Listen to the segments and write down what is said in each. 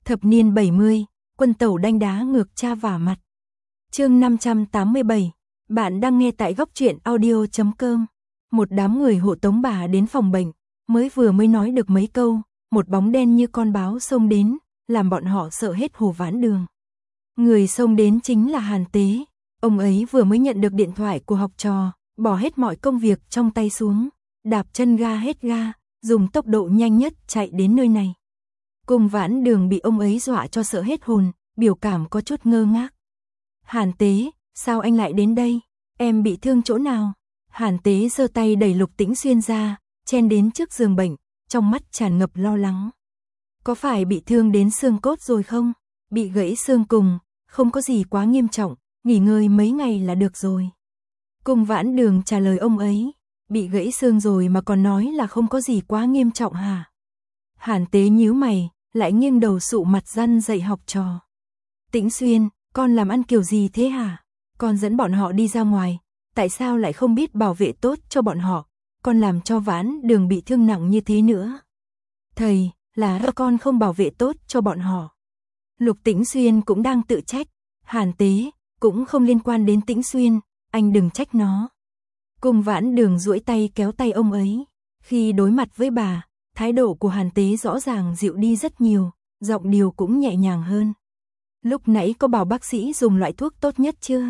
Thập niên 70, quân tẩu đanh đá ngược cha vả mặt. Chương 587, bạn đang nghe tại góc truyện audio.com. Một đám người hộ tống bà đến phòng bệnh, mới nói được mấy câu, một bóng đen như con báo xông đến, làm bọn họ sợ hết Hồ Vãn Đường. Người xông đến chính là Hàn Tế, ông ấy vừa mới nhận được điện thoại của học trò, bỏ hết mọi công việc trong tay xuống, đạp chân ga hết ga, dùng tốc độ nhanh nhất chạy đến nơi này. Cung Vãn Đường bị ông ấy dọa cho sợ hết hồn, biểu cảm có chút ngơ ngác. Hàn Tế, sao anh lại đến đây? Em bị thương chỗ nào? Hàn Tế giơ tay đẩy Lục Tĩnh Xuyên ra, chen đến trước giường bệnh, trong mắt tràn ngập lo lắng. Có phải bị thương đến xương cốt rồi không? Bị gãy xương cùng, không có gì quá nghiêm trọng, nghỉ ngơi mấy ngày là được rồi. Cung Vãn Đường trả lời ông ấy, bị gãy xương rồi mà còn nói là không có gì quá nghiêm trọng hả? Hàn Tế nhíu mày, lại nghiêng đầu sụ mặt răn dạy học trò. Tĩnh Xuyên, con làm ăn kiểu gì thế hả? Con dẫn bọn họ đi ra ngoài, tại sao lại không biết bảo vệ tốt cho bọn họ? Con làm cho Vãn Đường bị thương nặng như thế nữa. Thầy, là con không bảo vệ tốt cho bọn họ. Lục Tĩnh Xuyên cũng đang tự trách. Hàn Tế, cũng không liên quan đến Tĩnh Xuyên, anh đừng trách nó. Cung Vãn Đường duỗi tay kéo tay ông ấy. Khi đối mặt với bà, thái độ của Hàn Tế rõ ràng dịu đi rất nhiều, giọng điệu cũng nhẹ nhàng hơn. Lúc nãy có bảo bác sĩ dùng loại thuốc tốt nhất chưa?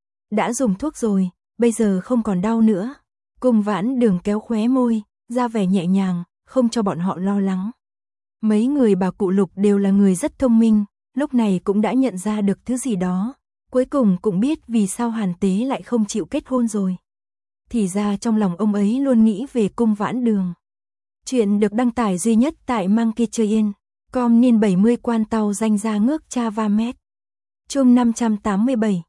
Đã dùng thuốc rồi, bây giờ không còn đau nữa. Cung Vãn Đường kéo khóe môi, ra vẻ nhẹ nhàng, không cho bọn họ lo lắng. Mấy người bà cụ Lục đều là người rất thông minh, lúc này cũng đã nhận ra được thứ gì đó, cuối cùng cũng biết vì sao Hàn Tế lại không chịu kết hôn rồi. Thì ra trong lòng ông ấy luôn nghĩ về Cung Vãn Đường. Chuyện được đăng tải duy nhất tại Monkeytrain.com niên 70 quan tàu danh ra ngước cha va mét. Chương 587,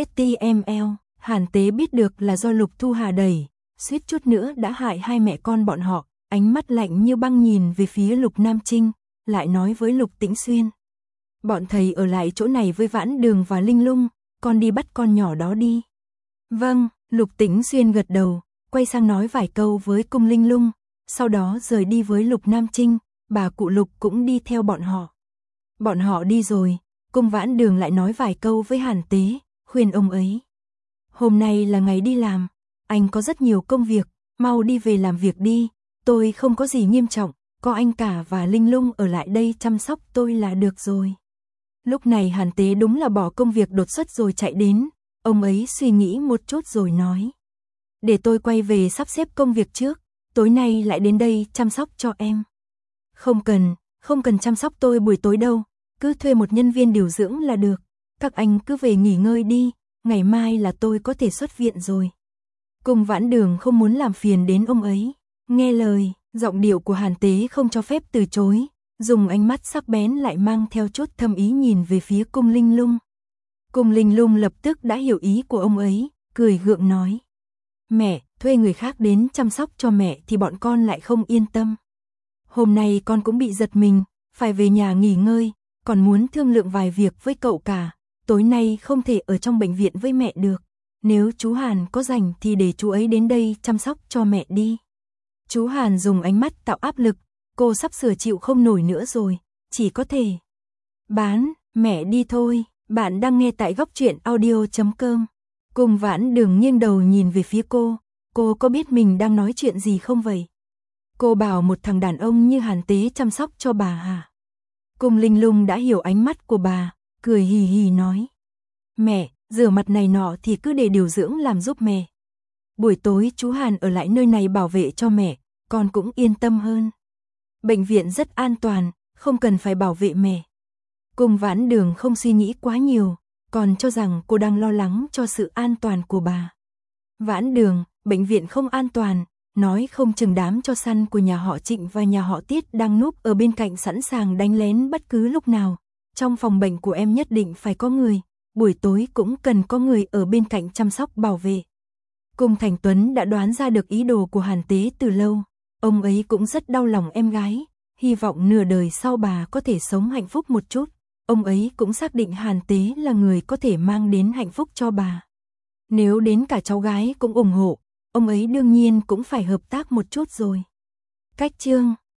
HTML, Hàn Tế biết được là do Lục Thu Hà đẩy, suýt chút nữa đã hại hai mẹ con bọn họ, ánh mắt lạnh như băng nhìn về phía Lục Nam Trinh, lại nói với Lục Tĩnh Xuyên. Bọn thầy ở lại chỗ này với Vãn Đường và Linh Lung, con đi bắt con nhỏ đó đi. Vâng, Lục Tĩnh Xuyên gật đầu, quay sang nói vài câu với Cung Linh Lung, sau đó rời đi với Lục Nam Trinh, bà cụ Lục cũng đi theo bọn họ. Bọn họ đi rồi, Cung Vãn Đường lại nói vài câu với Hàn Tế, khuyên ông ấy. Hôm nay là ngày đi làm, anh có rất nhiều công việc, mau đi về làm việc đi, tôi không có gì nghiêm trọng, có anh cả và Linh Lung ở lại đây chăm sóc tôi là được rồi. Lúc này Hàn Tế đúng là bỏ công việc đột xuất rồi chạy đến, ông ấy suy nghĩ một chút rồi nói. Để tôi quay về sắp xếp công việc trước, tối nay lại đến đây chăm sóc cho em. Không cần chăm sóc tôi buổi tối đâu, cứ thuê một nhân viên điều dưỡng là được, các anh cứ về nghỉ ngơi đi, ngày mai là tôi có thể xuất viện rồi. Cung Vãn Đường không muốn làm phiền đến ông ấy, nghe lời, giọng điệu của Hàn Tế không cho phép từ chối, dùng ánh mắt sắc bén lại mang theo chút thâm ý nhìn về phía Cung Linh Lung. Cung Linh Lung lập tức đã hiểu ý của ông ấy, cười gượng nói. Mẹ, thuê người khác đến chăm sóc cho mẹ thì bọn con lại không yên tâm. Hôm nay con cũng bị giật mình, phải về nhà nghỉ ngơi, còn muốn thương lượng vài việc với cậu cả, tối nay không thể ở trong bệnh viện với mẹ được. Nếu chú Hàn có rảnh thì để chú ấy đến đây chăm sóc cho mẹ đi. Chú Hàn dùng ánh mắt tạo áp lực, cô sắp sửa chịu không nổi nữa rồi, chỉ có thể bán, mẹ đi thôi. Bạn đang nghe tại góc truyện audio.com. Cung Vãn Đường nghiêng đầu nhìn về phía cô có biết mình đang nói chuyện gì không vậy? Cô bảo một thằng đàn ông như Hàn Tế chăm sóc cho bà hả? Cung Linh Lung đã hiểu ánh mắt của bà, cười hì hì nói. Mẹ, rửa mặt này nọ thì cứ để điều dưỡng làm giúp mẹ. Buổi tối chú Hàn ở lại nơi này bảo vệ cho mẹ, con cũng yên tâm hơn. Bệnh viện rất an toàn, không cần phải bảo vệ mẹ. Cung Vãn Đường không suy nghĩ quá nhiều, còn cho rằng cô đang lo lắng cho sự an toàn của bà. Vãn Đường, bệnh viện không an toàn, nói không chừng đám cho săn của nhà họ Trịnh và nhà họ Tiết đang núp ở bên cạnh sẵn sàng đánh lén bất cứ lúc nào. Trong phòng bệnh của em nhất định phải có người, buổi tối cũng cần có người ở bên cạnh chăm sóc bảo vệ. Cung Thành Tuấn đã đoán ra được ý đồ của Hàn Tế từ lâu, ông ấy cũng rất đau lòng em gái, hy vọng nửa đời sau bà có thể sống hạnh phúc một chút. Ông ấy cũng xác định Hàn Tế là người có thể mang đến hạnh phúc cho bà. Nếu đến cả cháu gái cũng ủng hộ, ông ấy đương nhiên cũng phải hợp tác một chút rồi. Cách chương